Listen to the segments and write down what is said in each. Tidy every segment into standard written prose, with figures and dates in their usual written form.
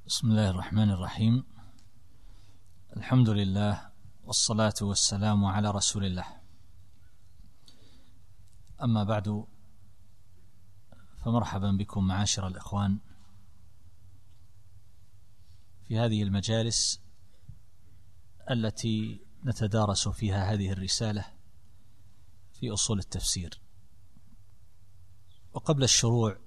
بسم الله الرحمن الرحيم. الحمد لله والصلاة والسلام على رسول الله. أما بعد، فمرحبا بكم معاشر الإخوان في هذه المجالس التي نتدارس فيها هذه الرسالة في أصول التفسير. وقبل الشروع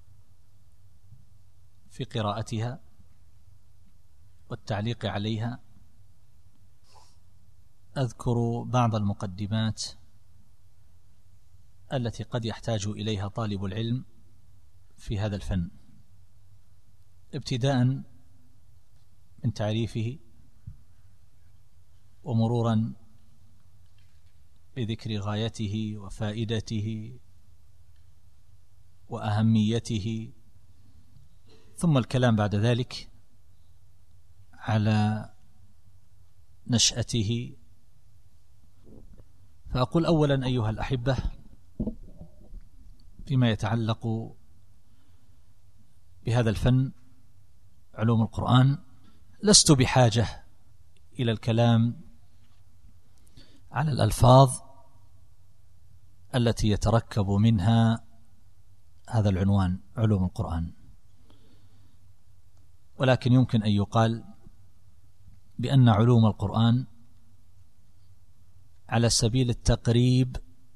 في قراءتها والتعليق عليها أذكر بعض المقدمات التي قد يحتاج إليها طالب العلم في هذا الفن، ابتداء من تعريفه ومرورا بذكر غايته وفائدته وأهميته، ثم الكلام بعد ذلك على نشأته. فأقول أولا أيها الأحبة، فيما يتعلق بهذا الفن علوم القرآن، لست بحاجة إلى الكلام على الألفاظ التي يتركب منها هذا العنوان علوم القرآن، ولكن يمكن أن يقال بأن علوم القرآن على سبيل التقريب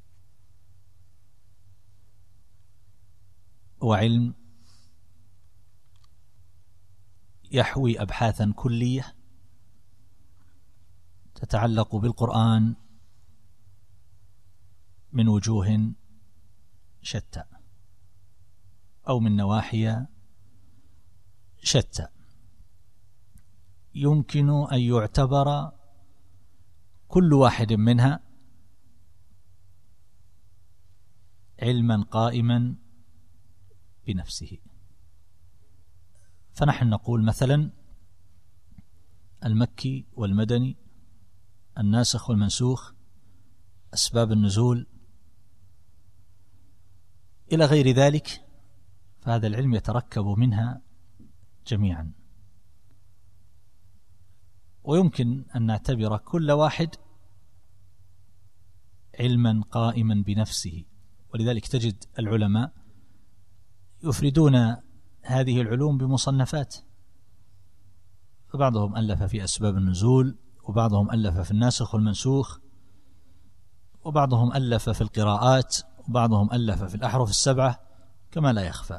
هو علم يحوي أبحاثا كلية تتعلق بالقرآن من وجوه شتى أو من نواحي شتى. يمكن أن يعتبر كل واحد منها علما قائما بنفسه. فنحن نقول مثلا المكي والمدني، الناسخ والمنسوخ، أسباب النزول إلى غير ذلك، فهذا العلم يتركب منها جميعا، ويمكن أن نعتبر كل واحد علما قائما بنفسه. ولذلك تجد العلماء يفردون هذه العلوم بمصنفات، فبعضهم ألف في أسباب النزول، وبعضهم ألف في الناسخ والمنسوخ، وبعضهم ألف في القراءات، وبعضهم ألف في الأحرف السبعة، كما لا يخفى.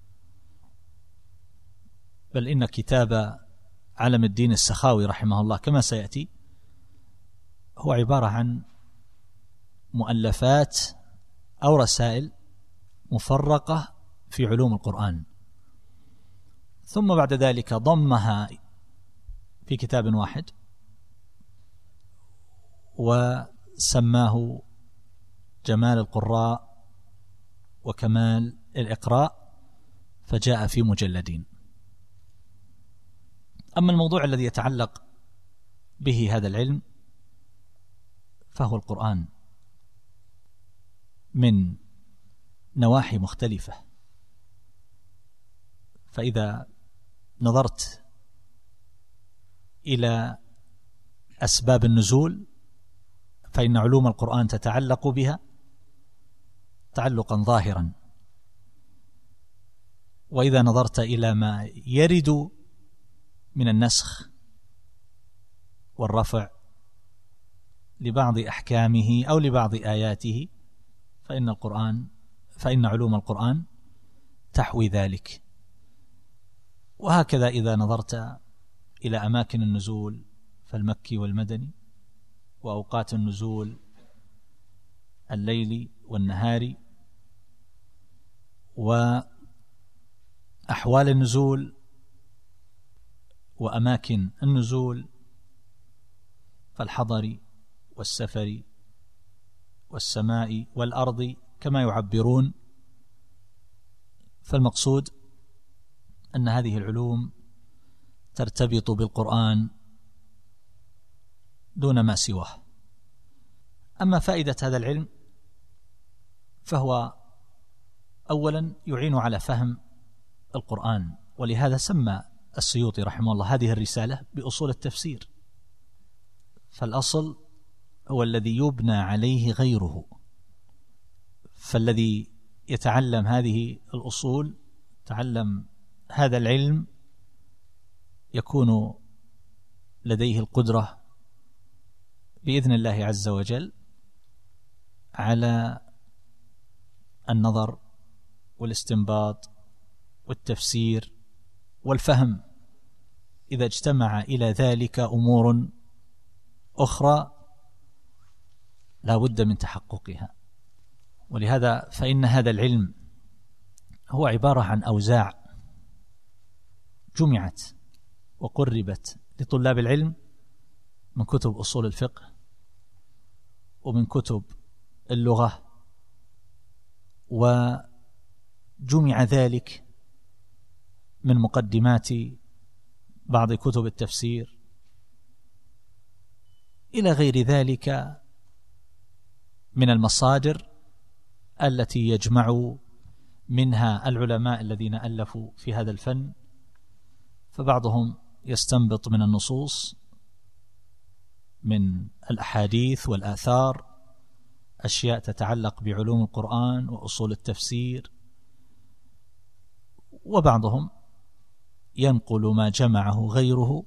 بل إن كتاب علم الدين السخاوي رحمه الله كما سيأتي هو عبارة عن مؤلفات أو رسائل مفرقة في علوم القرآن، ثم بعد ذلك ضمها في كتاب واحد وسماه جمال القراء وكمال الإقراء، فجاء في مجلدين. أما الموضوع الذي يتعلق به هذا العلم فهو القرآن من نواحي مختلفة. فإذا نظرت إلى أسباب النزول فإن علوم القرآن تتعلق بها تعلقا ظاهرا، وإذا نظرت إلى ما يرد من النسخ والرفع لبعض أحكامه أو لبعض آياته فإن علوم القرآن تحوي ذلك. وهكذا إذا نظرت إلى أماكن النزول فالمكي والمدني، وأوقات النزول الليل والنهار، وأحوال النزول وأماكن النزول فالحضر والسفر والسماء والأرض كما يعبرون. فالمقصود أن هذه العلوم ترتبط بالقرآن دون ما سواه. أما فائدة هذا العلم فهو أولا يعين على فهم القرآن، ولهذا سمى السيوطي رحمه الله هذه الرسالة بأصول التفسير، فالأصل هو الذي يبنى عليه غيره. فالذي يتعلم هذه الأصول، تعلم هذا العلم، يكون لديه القدرة بإذن الله عز وجل على النظر والاستنباط والتفسير والفهم، إذا اجتمع إلى ذلك أمور أخرى لا بد من تحققها. ولهذا فإن هذا العلم هو عبارة عن أوزاع جمعت وقربت لطلاب العلم من كتب أصول الفقه ومن كتب اللغة، وجمع ذلك من مقدمات بعض كتب التفسير إلى غير ذلك من المصادر التي يجمع منها العلماء الذين ألفوا في هذا الفن. فبعضهم يستنبط من النصوص، من الأحاديث والآثار، أشياء تتعلق بعلوم القرآن وأصول التفسير، وبعضهم ينقل ما جمعه غيره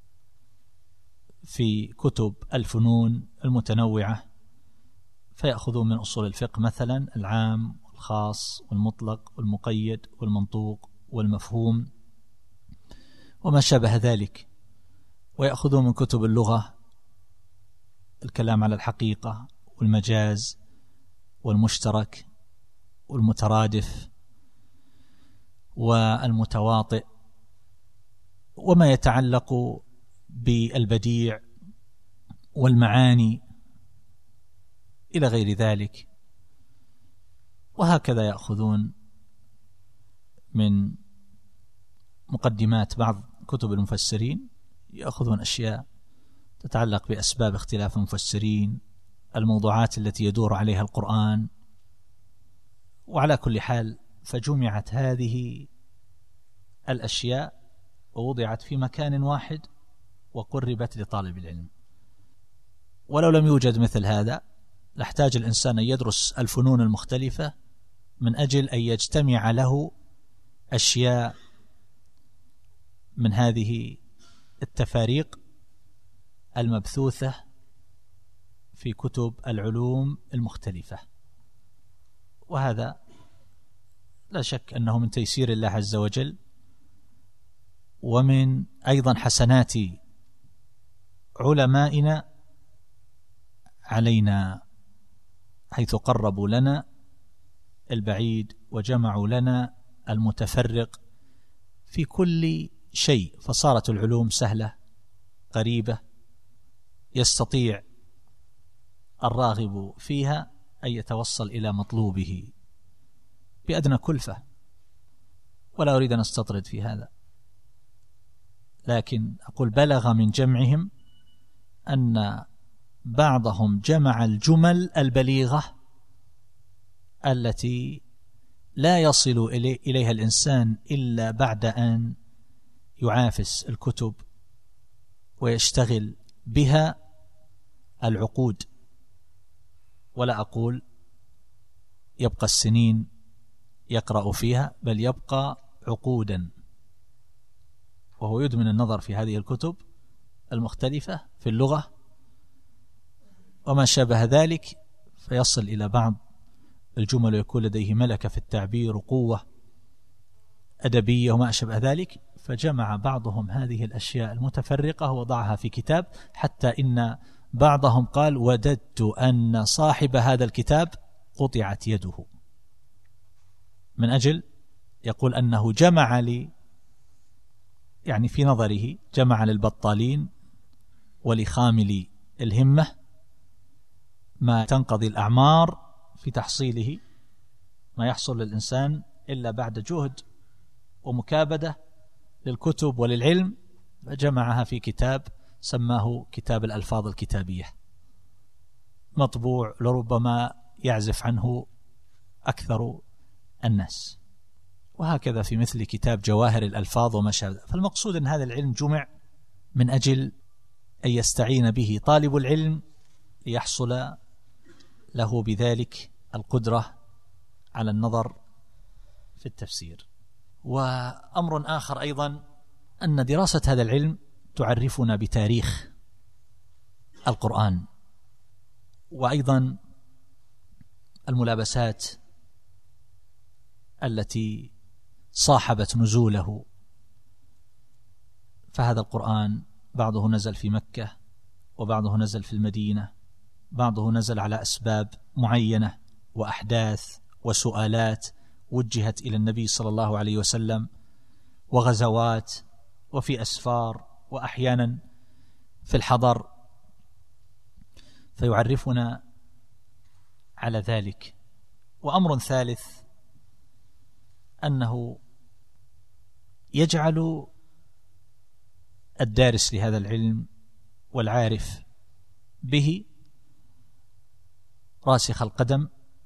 في كتب الفنون المتنوعة، فيأخذون من أصول الفقه مثلا العام والخاص والمطلق والمقيد والمنطوق والمفهوم وما شابه ذلك، ويأخذون من كتب اللغة الكلام على الحقيقة والمجاز والمشترك والمترادف والمتواطئ وما يتعلق بالبديع والمعاني إلى غير ذلك. وهكذا يأخذون من مقدمات بعض كتب المفسرين، يأخذون أشياء تتعلق بأسباب اختلاف المفسرين، الموضوعات التي يدور عليها القرآن. وعلى كل حال فجمعت هذه الأشياء ووضعت في مكان واحد وقربت لطالب العلم. ولو لم يوجد مثل هذا لاحتاج الإنسان أن يدرس الفنون المختلفة من أجل أن يجتمع له أشياء من هذه التفاريق المبثوثة في كتب العلوم المختلفة. وهذا لا شك أنه من تيسير الله عز وجل، ومن أيضا حسنات علمائنا علينا، حيث قربوا لنا البعيد وجمعوا لنا المتفرق في كل شيء، فصارت العلوم سهلة قريبة، يستطيع الراغب فيها أن يتوصل إلى مطلوبه بأدنى كلفة. ولا أريد أن أستطرد في هذا، لكن أقول بلغ من جمعهم أن بعضهم جمع الجمل البليغة التي لا يصل إليها الإنسان إلا بعد أن يعافس الكتب ويشتغل بها العقود. ولا أقول يبقى السنين يقرأ فيها، بل يبقى عقودا، وهو يدمن النظر في هذه الكتب المختلفة في اللغة وما شابه ذلك، فيصل إلى بعض الجمل ويكون لديه ملكة في التعبير وقوة أدبية وما شابه ذلك، فجمع بعضهم هذه الأشياء المتفرقة ووضعها في كتاب، حتى إن بعضهم قال: وددت أن صاحب هذا الكتاب قطعت يده، من أجل يقول أنه جمع يعني في نظره جمع للبطالين ولخامل الهمة ما تنقضي الأعمار في تحصيله، ما يحصل للإنسان إلا بعد جهد ومكابدة للكتب وللعلم، فجمعها في كتاب سماه كتاب الألفاظ الكتابية، مطبوع لربما يعزف عنه أكثر الناس. وهكذا في مثل كتاب جواهر الألفاظ وما شابه. فالمقصود أن هذا العلم جمع من أجل أن يستعين به طالب العلم ليحصل له بذلك القدرة على النظر في التفسير. وأمر آخر أيضا أن دراسة هذا العلم تعرفنا بتاريخ القرآن، وأيضا الملابسات التي صاحبت نزوله. فهذا القرآن بعضه نزل في مكة، وبعضه نزل في المدينة، بعضه نزل على أسباب معينة وأحداث وسؤالات وجهت إلى النبي صلى الله عليه وسلم، وغزوات، وفي أسفار، وأحيانا في الحضر، فيعرفنا على ذلك. وأمر ثالث أنه يجعل الدارس لهذا العلم والعارف به راسخ القدم،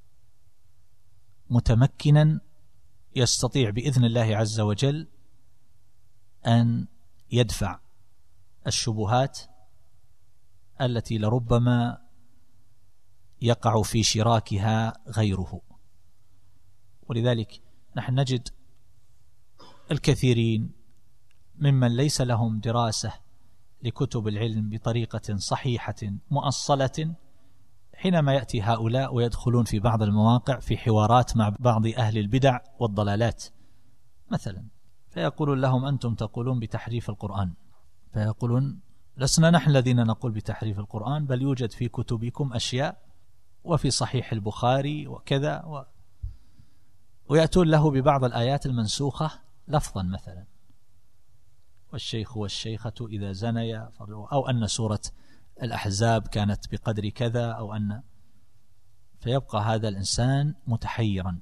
متمكنا، يستطيع بإذن الله عز وجل أن يدفع الشبهات التي لربما يقع في شراكها غيره. ولذلك نحن نجد الكثيرين ممن ليس لهم دراسة لكتب العلم بطريقة صحيحة مؤصلة، حينما يأتي هؤلاء ويدخلون في بعض المواقع في حوارات مع بعض أهل البدع والضلالات مثلا، فيقولون لهم أنتم تقولون بتحريف القرآن، فيقولون لسنا نحن الذين نقول بتحريف القرآن، بل يوجد في كتبكم أشياء وفي صحيح البخاري وكذا ويأتون له ببعض الآيات المنسوخة لفظا مثلا، والشيخ والشيخة إذا زنيا، أو أن سورة الأحزاب كانت بقدر كذا، أو أن، فيبقى هذا الإنسان متحيرا.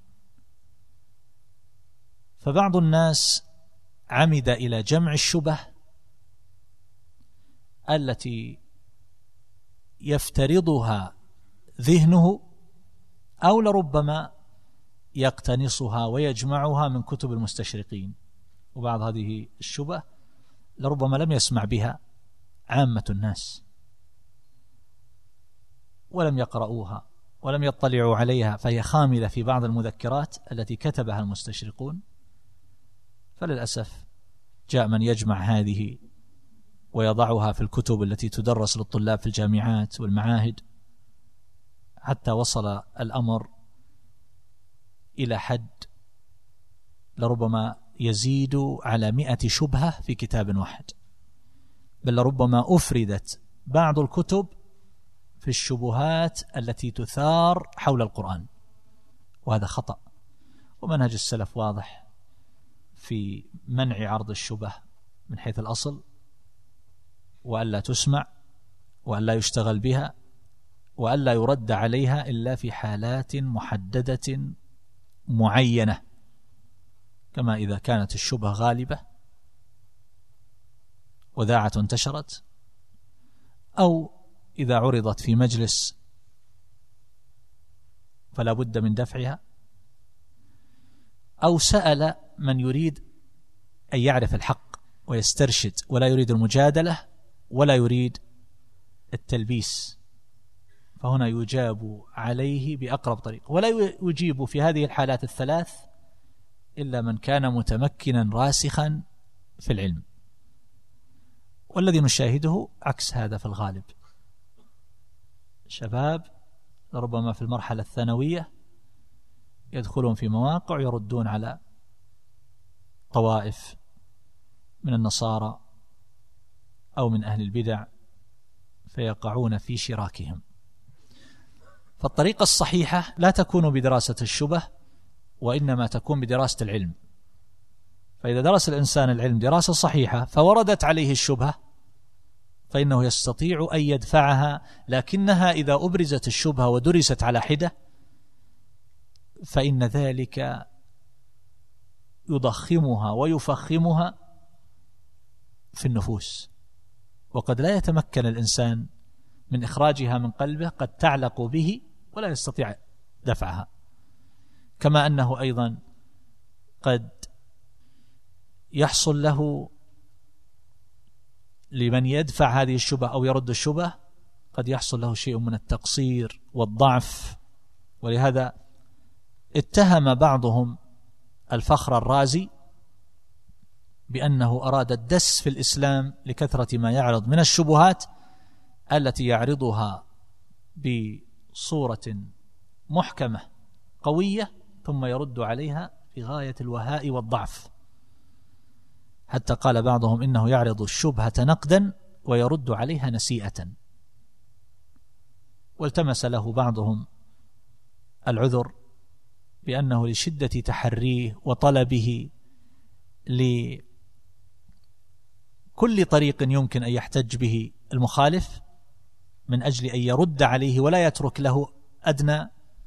فبعض الناس عمد إلى جمع الشبه التي يفترضها ذهنه، أو لربما يقتنصها ويجمعها من كتب المستشرقين. وبعض هذه الشبه لربما لم يسمع بها عامة الناس، ولم يقرؤوها ولم يطلعوا عليها، فهي خاملة في بعض المذكرات التي كتبها المستشرقون. فللأسف جاء من يجمع هذه ويضعها في الكتب التي تدرس للطلاب في الجامعات والمعاهد، حتى وصل الأمر إلى حد لربما يزيد على 100 شبهة في كتاب واحد، بل لربما أفردت بعض الكتب في الشبهات التي تثار حول القرآن، وهذا خطأ. ومنهج السلف واضح في منع عرض الشبه من حيث الأصل، وألا تسمع، وألا يشتغل بها، وألا يرد عليها إلا في حالات محددة معينة، كما إذا كانت الشبهة غالبة وذاعة انتشرت، أو إذا عرضت في مجلس فلا بد من دفعها، أو سأل من يريد أن يعرف الحق ويسترشد، ولا يريد المجادلة ولا يريد التلبيس، فهنا يجاب عليه بأقرب طريق. ولا يجيب في هذه الحالات الثلاث إلا من كان متمكنا راسخا في العلم، والذي نشاهده عكس هذا في الغالب. شباب ربما في المرحلة الثانوية يدخلون في مواقع يردون على طوائف من النصارى أو من أهل البدع، فيقعون في شراكهم. فالطريقة الصحيحة لا تكون بدراسة الشبه، وإنما تكون بدراسة العلم. فإذا درس الإنسان العلم دراسة صحيحة فوردت عليه الشبهة، فإنه يستطيع أن يدفعها، لكنها إذا أبرزت الشبهة ودرست على حدة فإن ذلك يضخمها ويفخمها في النفوس، وقد لا يتمكن الإنسان من إخراجها من قلبه، قد تعلق به ولا يستطيع دفعها. كما أنه أيضا قد يحصل له لمن يدفع هذه الشبهة أو يرد الشبهة قد يحصل له شيء من التقصير والضعف. ولهذا اتهم بعضهم الفخر الرازي بأنه أراد الدس في الإسلام لكثرة ما يعرض من الشبهات التي يعرضها بصورة محكمة قوية ثم يرد عليها في غاية الوهاء والضعف، حتى قال بعضهم إنه يعرض الشبهة نقدا ويرد عليها نسيئة. والتمس له بعضهم العذر بأنه لشدة تحريه وطلبه لكل طريق يمكن أن يحتج به المخالف من أجل أن يرد عليه ولا يترك له أدنى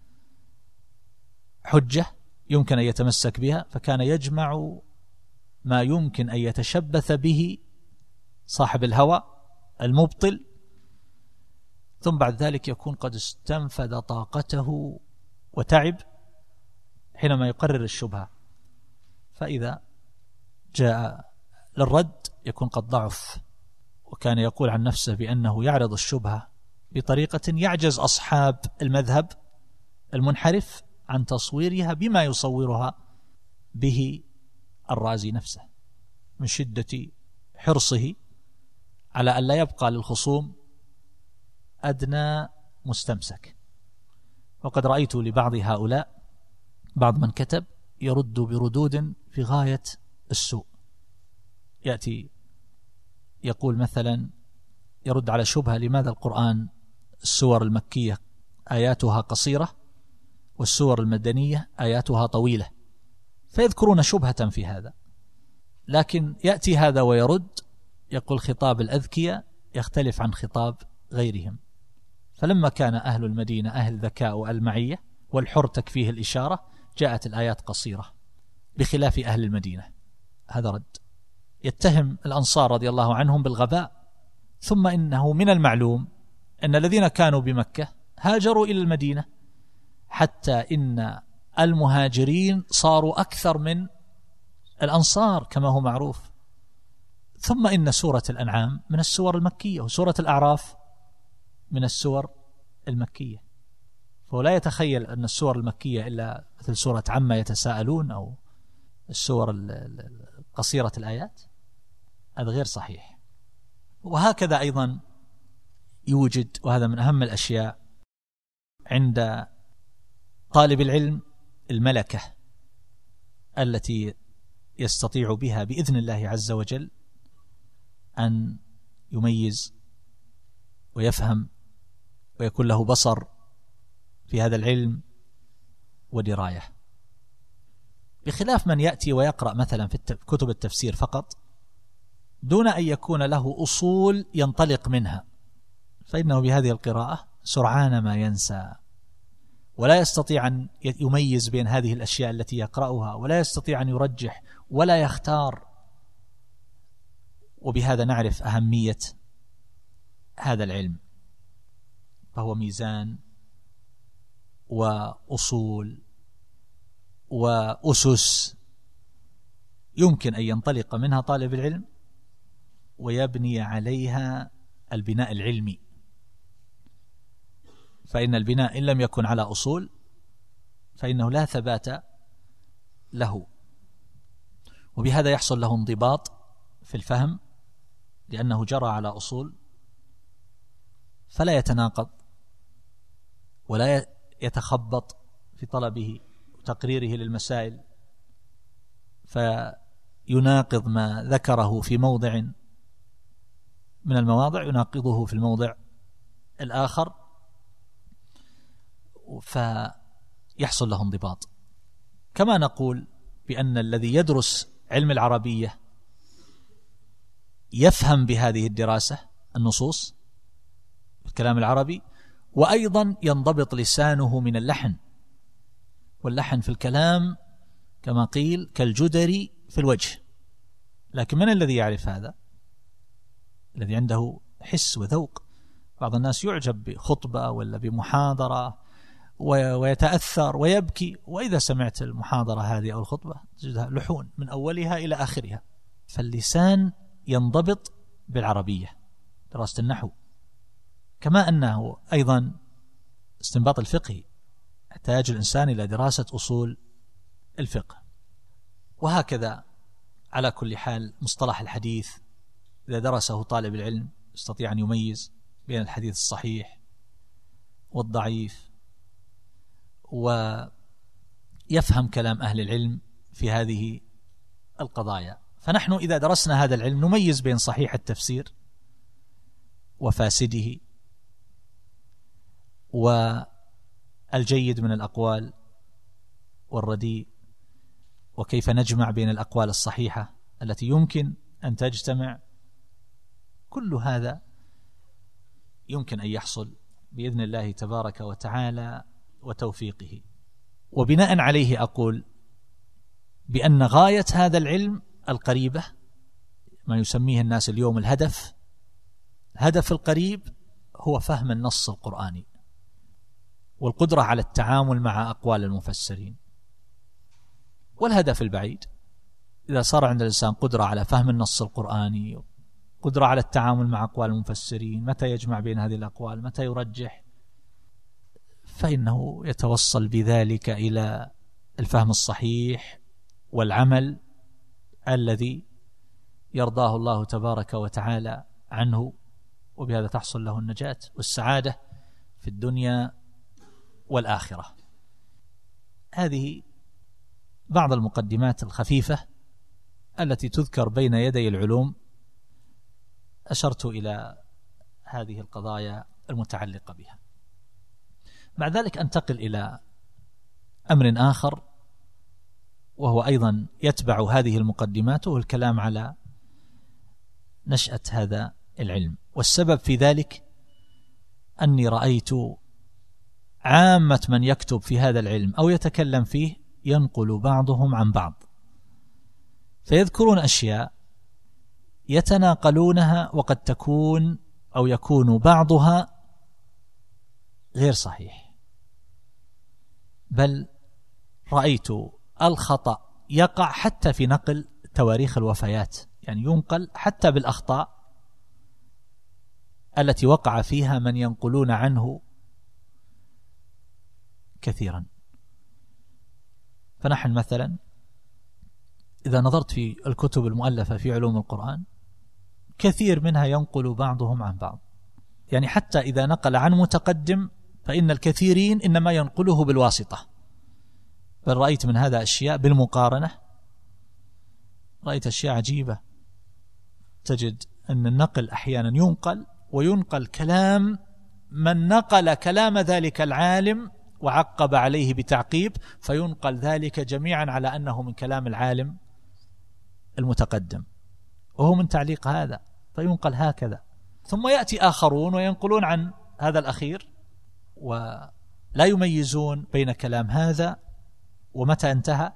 حجة يمكن أن يتمسك بها، فكان يجمع ما يمكن أن يتشبث به صاحب الهوى المبطل، ثم بعد ذلك يكون قد استنفذ طاقته وتعب حينما يقرر الشبهة، فإذا جاء للرد يكون قد ضعف. وكان يقول عن نفسه بأنه يعرض الشبهة بطريقة يعجز أصحاب المذهب المنحرف عن تصويرها بما يصورها به الرازي نفسه من شدة حرصه على أن لا يبقى للخصوم أدنى مستمسك. وقد رأيت لبعض هؤلاء بعض من كتب يرد بردود في غاية السوء، يأتي يقول مثلا يرد على شبهة لماذا القرآن السور المكية آياتها قصيرة والسور المدنية آياتها طويلة، فيذكرون شبهة في هذا. لكن يأتي هذا ويرد يقول خطاب الأذكياء يختلف عن خطاب غيرهم، فلما كان أهل المدينة أهل ذكاء والمعية والحر تكفيه الإشارة جاءت الآيات قصيرة بخلاف أهل المدينة. هذا رد. يتهم الأنصار رضي الله عنهم بالغباء، ثم إنه من المعلوم أن الذين كانوا بمكة هاجروا إلى المدينة حتى إن المهاجرين صاروا أكثر من الأنصار كما هو معروف. ثم إن سورة الأنعام من السور المكية وسورة الأعراف من السور المكية، فهو لا يتخيل أن السور المكية إلا مثل سورة عما يتساءلون أو السور قصيرة الآيات، هذا غير صحيح. وهكذا أيضا يوجد، وهذا من أهم الأشياء عند طالب العلم، الملكة التي يستطيع بها بإذن الله عز وجل أن يميز ويفهم ويكون له بصر في هذا العلم ودراية، بخلاف من يأتي ويقرأ مثلا في كتب التفسير فقط دون أن يكون له أصول ينطلق منها، فإنه بهذه القراءة سرعان ما ينسى ولا يستطيع أن يميز بين هذه الأشياء التي يقرأها، ولا يستطيع أن يرجح ولا يختار. وبهذا نعرف أهمية هذا العلم، فهو ميزان وأصول وأسس يمكن أن ينطلق منها طالب العلم ويبني عليها البناء العلمي، فإن البناء إن لم يكن على أصول فإنه لا ثبات له، وبهذا يحصل له انضباط في الفهم لأنه جرى على أصول، فلا يتناقض ولا يتخبط في طلبه وتقريره للمسائل فيناقض ما ذكره في موضع من المواضع يناقضه في الموضع الآخر، فيحصل له انضباط. كما نقول بأن الذي يدرس علم العربية يفهم بهذه الدراسة النصوص الكلام العربي، وأيضا ينضبط لسانه من اللحن، واللحن في الكلام كما قيل كالجدري في الوجه. لكن من الذي يعرف هذا؟ الذي عنده حس وذوق. بعض الناس يعجب بخطبة ولا بمحاضرة ويتأثر ويبكي، وإذا سمعت المحاضرة هذه أو الخطبة تجدها لحون من أولها إلى آخرها، فاللسان ينضبط بالعربية، دراسة النحو، كما أنه أيضا استنباط الفقه يحتاج الإنسان إلى دراسة أصول الفقه. وهكذا على كل حال مصطلح الحديث إذا درسه طالب العلم يستطيع أن يميز بين الحديث الصحيح والضعيف، ويفهم كلام أهل العلم في هذه القضايا. فنحن إذا درسنا هذا العلم نميز بين صحيح التفسير وفاسده والجيد من الأقوال والرديء، وكيف نجمع بين الأقوال الصحيحة التي يمكن أن تجتمع. كل هذا يمكن أن يحصل بإذن الله تبارك وتعالى وتوفيقه. وبناء عليه أقول بأن غاية هذا العلم القريبة، ما يسميه الناس اليوم الهدف القريب، هو فهم النص القرآني والقدرة على التعامل مع أقوال المفسرين. والهدف البعيد إذا صار عند الإنسان قدرة على فهم النص القرآني، قدرة على التعامل مع أقوال المفسرين، متى يجمع بين هذه الأقوال، متى يرجح، فإنه يتوصل بذلك إلى الفهم الصحيح والعمل الذي يرضاه الله تبارك وتعالى عنه، وبهذا تحصل له النجاة والسعادة في الدنيا والآخرة. هذه بعض المقدمات الخفيفة التي تذكر بين يدي العلوم. أشرت إلى هذه القضايا المتعلقة بها. بعد ذلك أنتقل إلى أمر آخر، وهو أيضا يتبع هذه المقدمات، وهو الكلام على نشأة هذا العلم. والسبب في ذلك أني رأيت عامة من يكتب في هذا العلم أو يتكلم فيه ينقل بعضهم عن بعض، فيذكرون أشياء يتناقلونها، وقد تكون أو يكون بعضها غير صحيح. بل رأيت الخطأ يقع حتى في نقل تواريخ الوفيات، يعني ينقل حتى بالأخطاء التي وقع فيها من ينقلون عنه كثيرا. فنحن مثلا إذا نظرت في الكتب المؤلفة في علوم القرآن كثير منها ينقل بعضهم عن بعض، يعني حتى إذا نقل عن متقدم فإن الكثيرين إنما ينقله بالواسطة. بل رأيت من هذا أشياء بالمقارنة، رأيت أشياء عجيبة. تجد أن النقل أحيانا ينقل، وينقل كلام من نقل كلام ذلك العالم وعقب عليه بتعقيب، فينقل ذلك جميعا على أنه من كلام العالم المتقدم، وهو من تعليق هذا، فينقل هكذا. ثم يأتي آخرون وينقلون عن هذا الأخير، ولا يميزون بين كلام هذا ومتى انتهى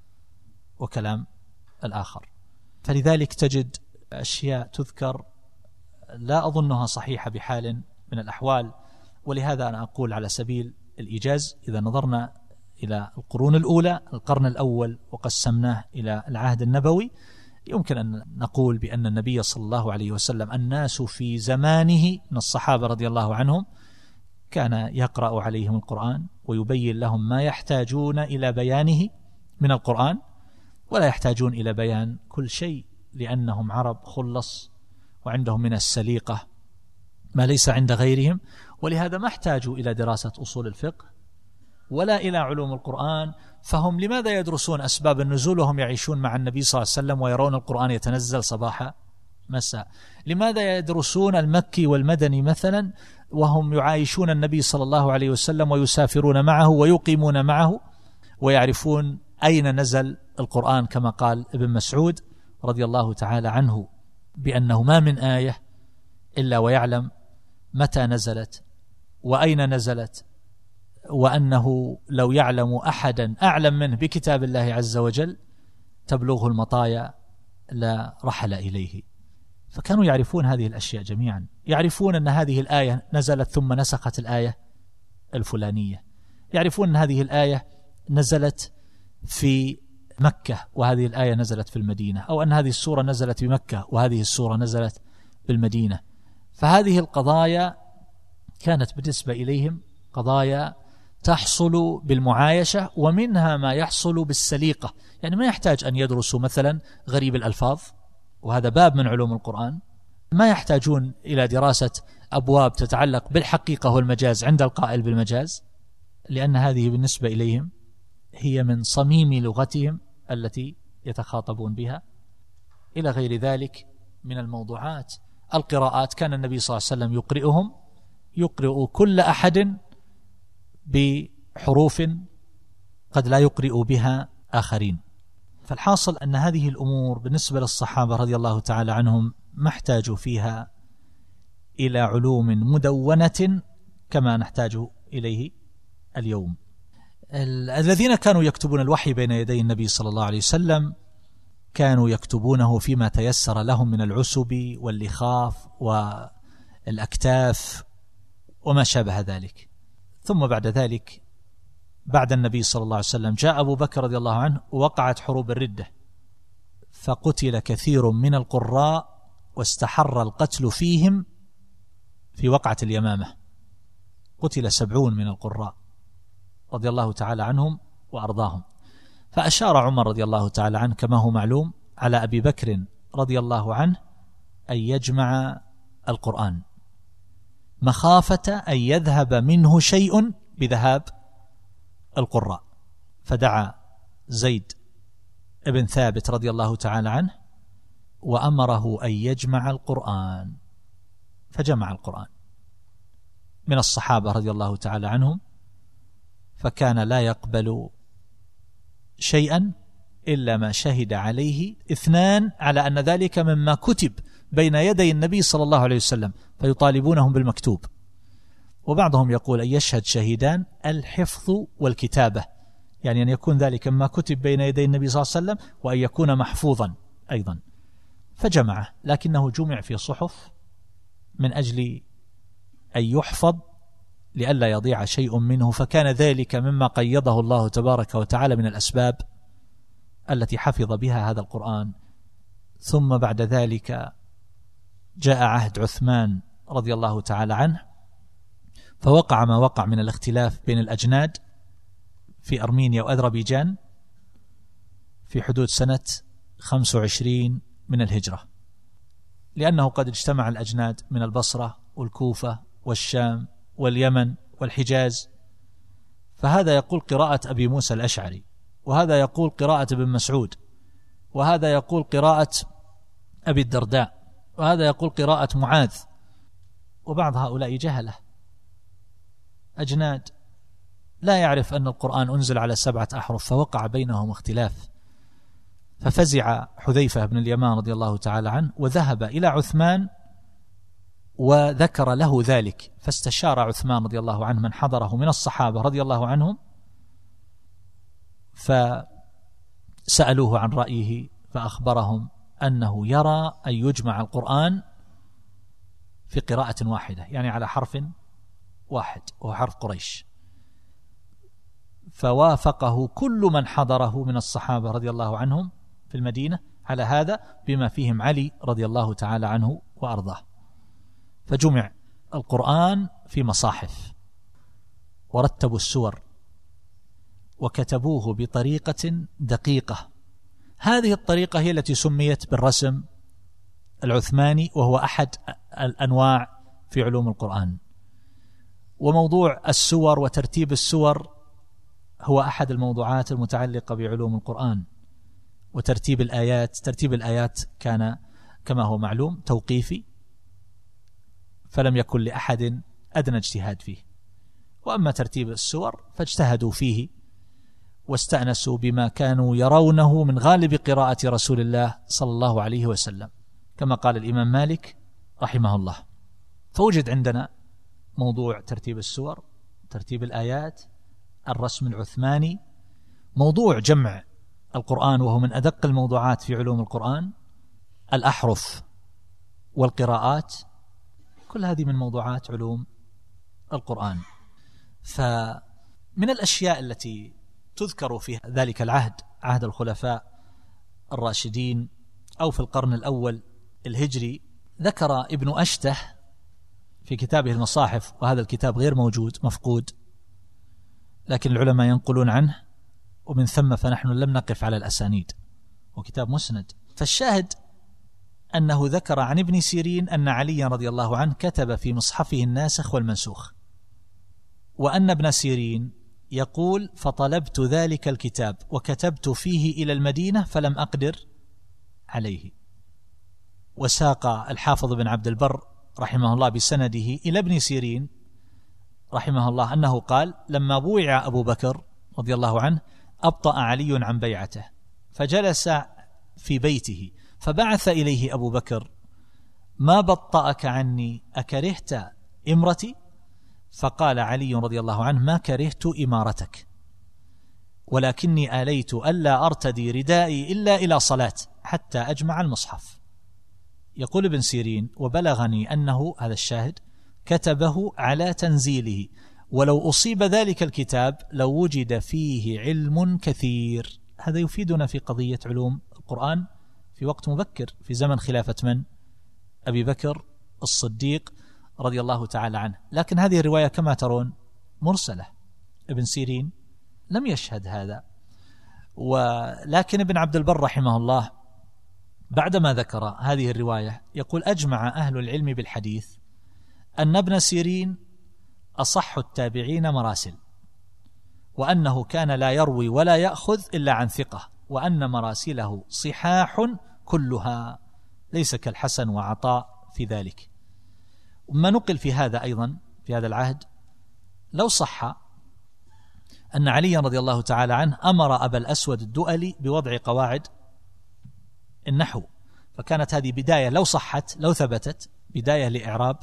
وكلام الآخر. فلذلك تجد أشياء تذكر لا أظنها صحيحة بحال من الأحوال. ولهذا أنا أقول على سبيل الإيجاز، إذا نظرنا إلى القرون الأولى، القرن الأول، وقسمناه إلى العهد النبوي، يمكن أن نقول بأن النبي صلى الله عليه وسلم الناس في زمانه من الصحابة رضي الله عنهم كان يقرأ عليهم القرآن ويبين لهم ما يحتاجون إلى بيانه من القرآن، ولا يحتاجون إلى بيان كل شيء، لأنهم عرب خلص وعندهم من السليقة ما ليس عند غيرهم. ولهذا ما احتاجوا إلى دراسة أصول الفقه ولا إلى علوم القرآن. فهم لماذا يدرسون أسباب النزول وهم يعيشون مع النبي صلى الله عليه وسلم ويرون القرآن يتنزل صباح مساء؟ لماذا يدرسون المكي والمدني مثلا وهم يعايشون النبي صلى الله عليه وسلم ويسافرون معه ويقيمون معه ويعرفون أين نزل القرآن، كما قال ابن مسعود رضي الله تعالى عنه بأنه ما من آية إلا ويعلم متى نزلت وأين نزلت، وأنه لو يعلم أحدا أعلم منه بكتاب الله عز وجل تبلغه المطايا لا رحل إليه. فكانوا يعرفون هذه الأشياء جميعا، يعرفون أن هذه الآية نزلت ثم نسخت الآية الفلانية، يعرفون أن هذه الآية نزلت في مكة وهذه الآية نزلت في المدينة، أو أن هذه السورة نزلت بمكة وهذه السورة نزلت بالمدينة. فهذه القضايا كانت بالنسبة إليهم قضايا تحصل بالمعايشة، ومنها ما يحصل بالسليقة. يعني ما يحتاج أن يدرسوا مثلا غريب الألفاظ، وهذا باب من علوم القرآن. ما يحتاجون إلى دراسة أبواب تتعلق بالحقيقة والمجاز عند القائل بالمجاز، لأن هذه بالنسبة إليهم هي من صميم لغتهم التي يتخاطبون بها. إلى غير ذلك من الموضوعات. القراءات كان النبي صلى الله عليه وسلم يقرئهم، يقرئ كل أحد بحروف قد لا يقرئ بها آخرين. فالحاصل أن هذه الأمور بالنسبة للصحابة رضي الله تعالى عنهم ما احتاجوا فيها إلى علوم مدونة كما نحتاج إليه اليوم. الذين كانوا يكتبون الوحي بين يدي النبي صلى الله عليه وسلم كانوا يكتبونه فيما تيسر لهم من العسب واللخاف والأكتاف وما شابه ذلك. ثم بعد ذلك بعد النبي صلى الله عليه وسلم جاء أبو بكر رضي الله عنه، ووقعت حروب الردة، فقتل كثير من القراء واستحر القتل فيهم في وقعة اليمامة. قتل 70 من القراء رضي الله تعالى عنهم وأرضاهم. فأشار عمر رضي الله تعالى عنه كما هو معلوم على أبي بكر رضي الله عنه أن يجمع القرآن مخافة أن يذهب منه شيء بذهاب القراء. فدعا زيد ابن ثابت رضي الله تعالى عنه وأمره أن يجمع القرآن، فجمع القرآن من الصحابة رضي الله تعالى عنهم، فكان لا يقبل شيئا إلا ما شهد عليه 2 على أن ذلك مما كتب بين يدي النبي صلى الله عليه وسلم، فيطالبونهم بالمكتوب. وبعضهم يقول أن يشهد شهيدان الحفظ والكتابة، يعني أن يكون ذلك مما كتب بين يدي النبي صلى الله عليه وسلم وأن يكون محفوظا أيضا. فجمعه، لكنه جمع في صحف من أجل أن يحفظ لئلا يضيع شيء منه، فكان ذلك مما قيضه الله تبارك وتعالى من الأسباب التي حفظ بها هذا القرآن. ثم بعد ذلك جاء عهد عثمان رضي الله تعالى عنه، فوقع ما وقع من الاختلاف بين الأجناد في أرمينيا وأذربيجان في حدود سنة 25 من الهجرة، لأنه قد اجتمع الأجناد من البصرة والكوفة والشام واليمن والحجاز، فهذا يقول قراءة أبي موسى الأشعري، وهذا يقول قراءة ابن مسعود، وهذا يقول قراءة أبي الدرداء، وهذا يقول قراءة معاذ. وبعض هؤلاء جهلة أجناد لا يعرف أن القرآن أنزل على 7 أحرف، فوقع بينهم اختلاف. ففزع حذيفة بن اليمان رضي الله تعالى عنه وذهب إلى عثمان وذكر له ذلك، فاستشار عثمان رضي الله عنه من حضره من الصحابة رضي الله عنهم، فسألوه عن رأيه فأخبرهم أنه يرى أن يجمع القرآن في قراءة واحدة، يعني على حرف واحد وهو حرف قريش. فوافقه كل من حضره من الصحابة رضي الله عنهم في المدينة على هذا، بما فيهم علي رضي الله تعالى عنه وأرضاه. فجمع القرآن في مصاحف، ورتبوا السور وكتبوه بطريقة دقيقة. هذه الطريقة هي التي سميت بالرسم العثماني، وهو أحد الأنواع في علوم القرآن. وموضوع السور وترتيب السور هو أحد الموضوعات المتعلقة بعلوم القرآن. وترتيب الآيات، ترتيب الآيات كان كما هو معلوم توقيفي، فلم يكن لأحد أدنى اجتهاد فيه. وأما ترتيب السور فاجتهدوا فيه واستأنسوا بما كانوا يرونه من غالب قراءة رسول الله صلى الله عليه وسلم، كما قال الإمام مالك رحمه الله. فوجد عندنا موضوع ترتيب السور، ترتيب الآيات، الرسم العثماني، موضوع جمع القرآن وهو من أدق الموضوعات في علوم القرآن، الأحرف والقراءات، كل هذه من موضوعات علوم القرآن. فمن الأشياء التي تذكر في ذلك العهد عهد الخلفاء الراشدين أو في القرن الأول الهجري، ذكر ابن أشته في كتابه المصاحف، وهذا الكتاب غير موجود مفقود، لكن العلماء ينقلون عنه، ومن ثم فنحن لم نقف على الأسانيد، وكتاب مسند. فالشاهد أنه ذكر عن ابن سيرين أن عليا رضي الله عنه كتب في مصحفه الناسخ والمنسوخ، وأن ابن سيرين يقول: فطلبت ذلك الكتاب وكتبت فيه إلى المدينة فلم أقدر عليه. وساق الحافظ بن عبد البر رحمه الله بسنده إلى ابن سيرين رحمه الله أنه قال: لما بويع أبو بكر رضي الله عنه أبطأ علي عن بيعته، فجلس في بيته، فبعث إليه أبو بكر: ما بطأك عني، أكرهت إمرتي؟ فقال علي رضي الله عنه: ما كرهت إمارتك، ولكني آليت ألا أرتدي ردائي إلا إلى صلاة حتى أجمع المصحف. يقول ابن سيرين: وبلغني أنه، هذا الشاهد، كتبه على تنزيله، ولو أصيب ذلك الكتاب لو وجد فيه علم كثير. هذا يفيدنا في قضية علوم القرآن في وقت مبكر، في زمن خلافة من؟ أبي بكر الصديق رضي الله تعالى عنه. لكن هذه الرواية كما ترون مرسلة، ابن سيرين لم يشهد هذا. ولكن ابن عبد البر رحمه الله بعدما ذكر هذه الرواية يقول: أجمع أهل العلم بالحديث أن ابن سيرين أصح التابعين مراسل، وأنه كان لا يروي ولا يأخذ إلا عن ثقة، وأن مراسله صحاح كلها، ليس كالحسن وعطاء في ذلك. وما نقل في هذا أيضا في هذا العهد، لو صح أن علي رضي الله تعالى عنه أمر أبا الأسود الدؤلي بوضع قواعد النحو، فكانت هذه بداية، لو صحت لو ثبتت، بداية لإعراب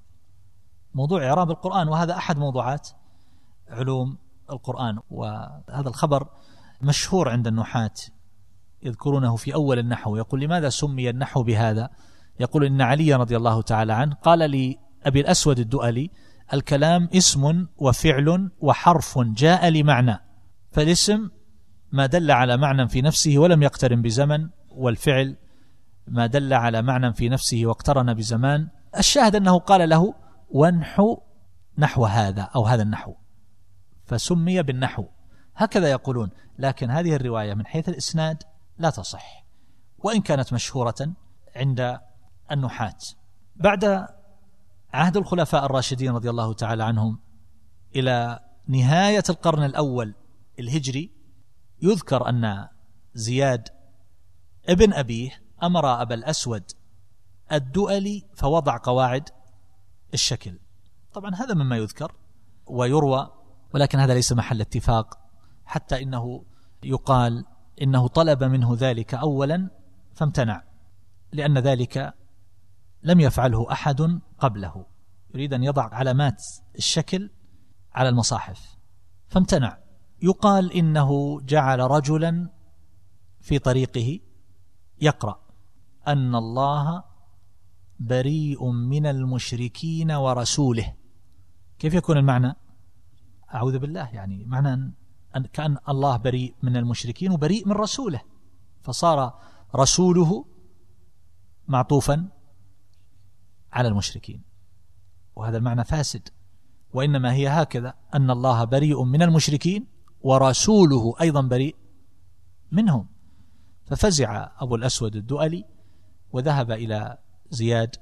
موضوع إعراب القرآن، وهذا أحد موضوعات علوم القرآن. وهذا الخبر مشهور عند النحاة، يذكرونه في أول النحو. يقول: لماذا سمي النحو بهذا؟ يقول: إن علي رضي الله تعالى عنه قال لأبي الأسود الدؤلي: الكلام اسم وفعل وحرف جاء لمعنى، فالاسم ما دل على معنى في نفسه ولم يقترن بزمن، والفعل ما دل على معنى في نفسه واقترن بزمان. الشاهد أنه قال له: وانحو نحو هذا أو هذا النحو، فسمي بالنحو، هكذا يقولون. لكن هذه الرواية من حيث الإسناد لا تصح، وإن كانت مشهورة عند النحاة. بعد عهد الخلفاء الراشدين رضي الله تعالى عنهم إلى نهاية القرن الأول الهجري، يذكر أن زياد ابن أبيه أمر أبا الأسود الدؤلي فوضع قواعد الشكل. طبعا هذا مما يذكر ويروى، ولكن هذا ليس محل اتفاق، حتى إنه يقال إنه طلب منه ذلك أولا فامتنع، لأن ذلك لم يفعله أحد قبله، يريد أن يضع علامات الشكل على المصاحف فامتنع. يقال إنه جعل رجلا في طريقه يقرأ: أن الله بريء من المشركين ورسوله. كيف يكون المعنى؟ أعوذ بالله، يعني معنى أن كأن الله بريء من المشركين وبريء من رسوله، فصار رسوله معطوفا على المشركين، وهذا المعنى فاسد. وإنما هي هكذا: أن الله بريء من المشركين ورسوله أيضا بريء منهم. ففزع أبو الأسود الدؤلي وذهب إلى زياد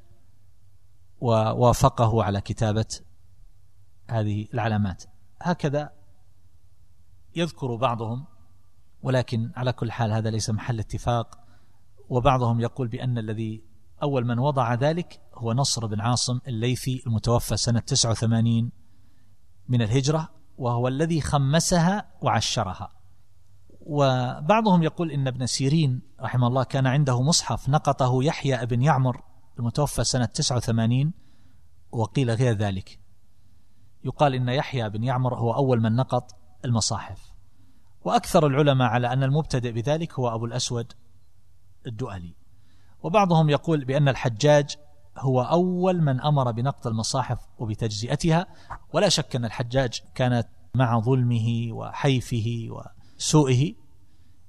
ووافقه على كتابة هذه العلامات. هكذا يذكر بعضهم، ولكن على كل حال هذا ليس محل اتفاق. وبعضهم يقول بأن الذي أول من وضع ذلك هو نصر بن عاصم الليثي المتوفى سنة 89 من الهجرة، وهو الذي خمسها وعشرها. وبعضهم يقول إن ابن سيرين رحمه الله كان عنده مصحف نقطه يحيى بن يعمر المتوفى سنة 89، وقيل غير ذلك. يقال إن يحيى بن يعمر هو أول من نقط المصاحف، وأكثر العلماء على أن المبتدئ بذلك هو أبو الأسود الدؤلي. وبعضهم يقول بأن الحجاج هو أول من أمر بنقط المصاحف وبتجزئتها، ولا شك أن الحجاج كانت مع ظلمه وحيفه وسوئه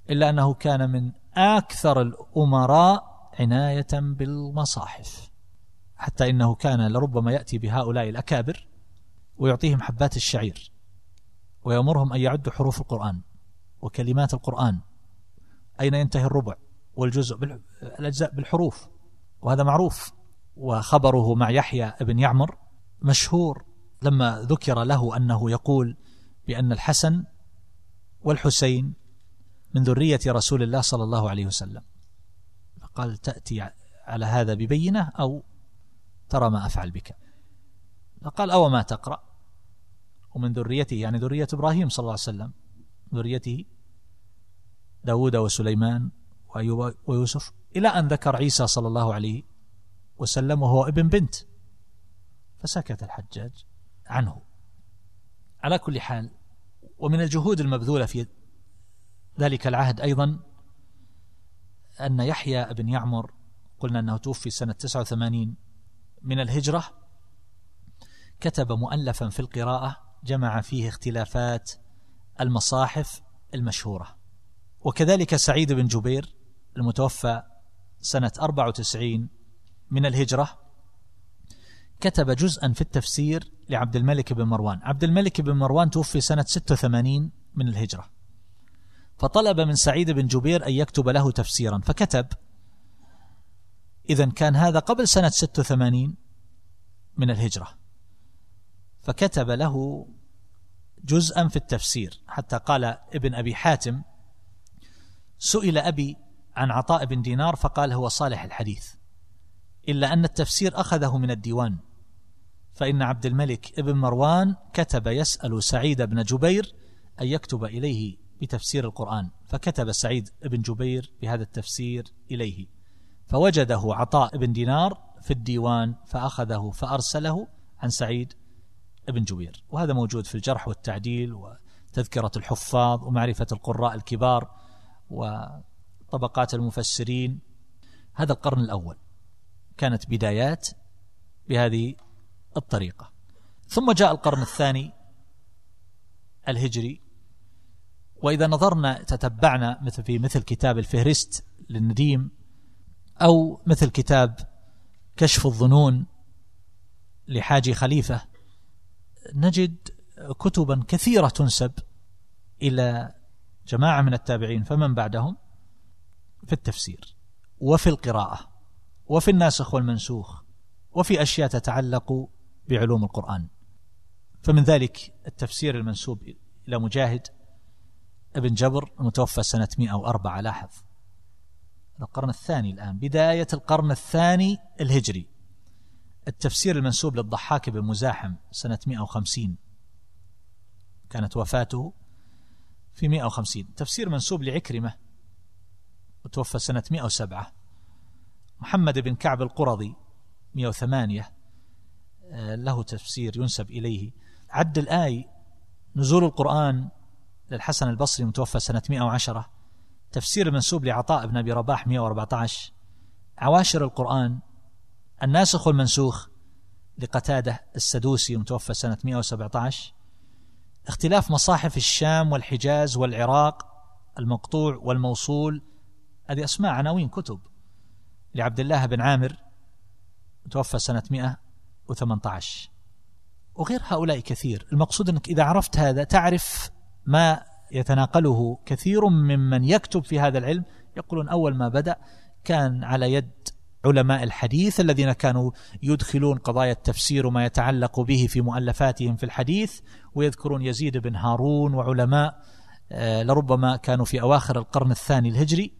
إلا أنه كان من أكثر الأمراء عناية بالمصاحف، حتى إنه كان لربما يأتي بهؤلاء الأكابر ويعطيهم حبات الشعير ويأمرهم أن يعدوا حروف القرآن وكلمات القرآن، أين ينتهي الربع والجزء الأجزاء بالحروف، وهذا معروف. وخبره مع يحيى بن يعمر مشهور لما ذكر له أنه يقول بأن الحسن والحسين من ذرية رسول الله صلى الله عليه وسلم، فقال تأتي على هذا ببينة أو ترى ما أفعل بك؟ فقال أو ما تقرأ؟ ومن ذريته يعني ذرية إبراهيم صلى الله عليه وسلم، ذريته داود وسليمان وأيوب ويوسف، إلى أن ذكر عيسى صلى الله عليه وسلم وهو ابن بنت، فسكت الحجاج عنه. على كل حال، ومن الجهود المبذولة في ذلك العهد أيضا أن يحيى بن يعمر قلنا أنه توفي سنة 89 من الهجرة، كتب مؤلفا في القراءة جمع فيه اختلافات المصاحف المشهورة. وكذلك سعيد بن جبير المتوفى سنة 94 من الهجرة كتب جزءا في التفسير لعبد الملك بن مروان. عبد الملك بن مروان توفي سنة 86 من الهجرة، فطلب من سعيد بن جبير أن يكتب له تفسيرا، فكتب. إذن كان هذا قبل سنة 86 من الهجرة، فكتب له جزءا في التفسير، حتى قال ابن أبي حاتم سئل أبي عن عطاء بن دينار فقال هو صالح الحديث، إلا أن التفسير أخذه من الديوان، فإن عبد الملك بن مروان كتب يسأل سعيد بن جبير أن يكتب إليه بتفسير القرآن، فكتب سعيد بن جبير بهذا التفسير إليه، فوجده عطاء بن دينار في الديوان فأخذه فأرسله عن سعيد بن جبير. وهذا موجود في الجرح والتعديل وتذكرة الحفاظ ومعرفة القراء الكبار وطبقات المفسرين. هذا القرن الأول كانت بدايات بهذه الطريقة. ثم جاء القرن الثاني الهجري، وإذا نظرنا تتبعنا مثل كتاب الفهرست للنديم أو مثل كتاب كشف الظنون لحاجي خليفة، نجد كتبا كثيرة تنسب إلى جماعة من التابعين فمن بعدهم في التفسير وفي القراءة وفي الناسخ والمنسوخ وفي أشياء تتعلق بعلوم القرآن. فمن ذلك التفسير المنسوب إلى مجاهد ابن جبر المتوفى سنة 104. لاحظ القرن الثاني الآن، بداية القرن الثاني الهجري. التفسير المنسوب للضحاك بن مزاحم سنة 150 كانت وفاته في 150. تفسير منسوب لعكرمة متوفى سنة 107. محمد بن كعب القرظي 108 له تفسير ينسب إليه. عد الآي نزول القرآن للحسن البصري متوفى سنة 110. تفسير منسوب لعطاء بن أبي رباح 114. عواشر القرآن الناسخ والمنسوخ لقتادة السدوسي متوفى سنة 117. اختلاف مصاحف الشام والحجاز والعراق المقطوع والموصول، هذه أسماء عناوين كتب لعبد الله بن عامر متوفى سنة 118، وغير هؤلاء كثير. المقصود أنك إذا عرفت هذا تعرف ما يتناقله كثير ممن يكتب في هذا العلم. يقولون أول ما بدأ كان على يد علماء الحديث الذين كانوا يدخلون قضايا التفسير وما يتعلق به في مؤلفاتهم في الحديث، ويذكرون يزيد بن هارون وعلماء لربما كانوا في أواخر القرن الثاني الهجري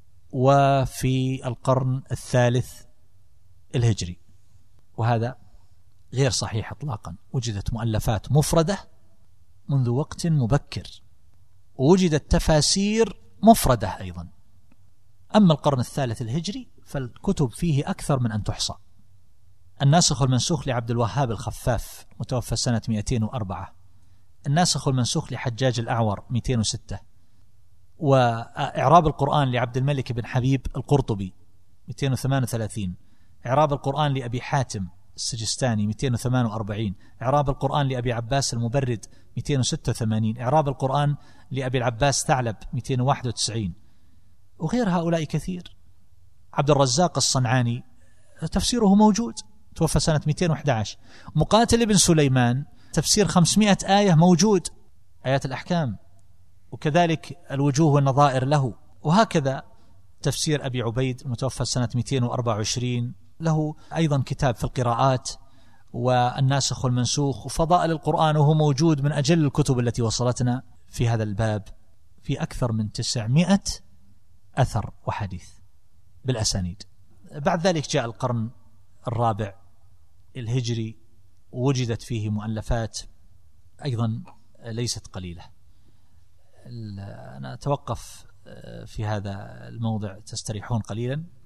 وفي القرن الثالث الهجري، وهذا غير صحيح اطلاقا. وجدت مؤلفات مفردة منذ وقت مبكر، ووجدت تفاسير مفردة أيضا. أما القرن الثالث الهجري فالكتب فيه أكثر من أن تحصى. الناسخ والمنسوخ لعبد الوهاب الخفاف متوفى سنة 204. الناسخ والمنسوخ لحجاج الأعور 206. وإعراب القرآن لعبد الملك بن حبيب القرطبي 238. إعراب القرآن لأبي حاتم السجستاني 248، إعراب القرآن لأبي عباس المبرد 286، إعراب القرآن لأبي العباس ثعلب 291، وغير هؤلاء كثير. عبد الرزاق الصنعاني تفسيره موجود، توفى سنة 211. مقاتل بن سليمان تفسير 500 آية موجود، آيات الأحكام، وكذلك الوجوه والنظائر له. وهكذا تفسير أبي عبيد المتوفى سنة 224 له أيضا كتاب في القراءات والناسخ والمنسوخ وفضائل القرآن، وهو موجود من أجل الكتب التي وصلتنا في هذا الباب، في أكثر من 900 أثر وحديث بالأسانيد. بعد ذلك جاء القرن الرابع الهجري، ووجدت فيه مؤلفات أيضا ليست قليلة. أنا أتوقف في هذا الموضع تستريحون قليلا.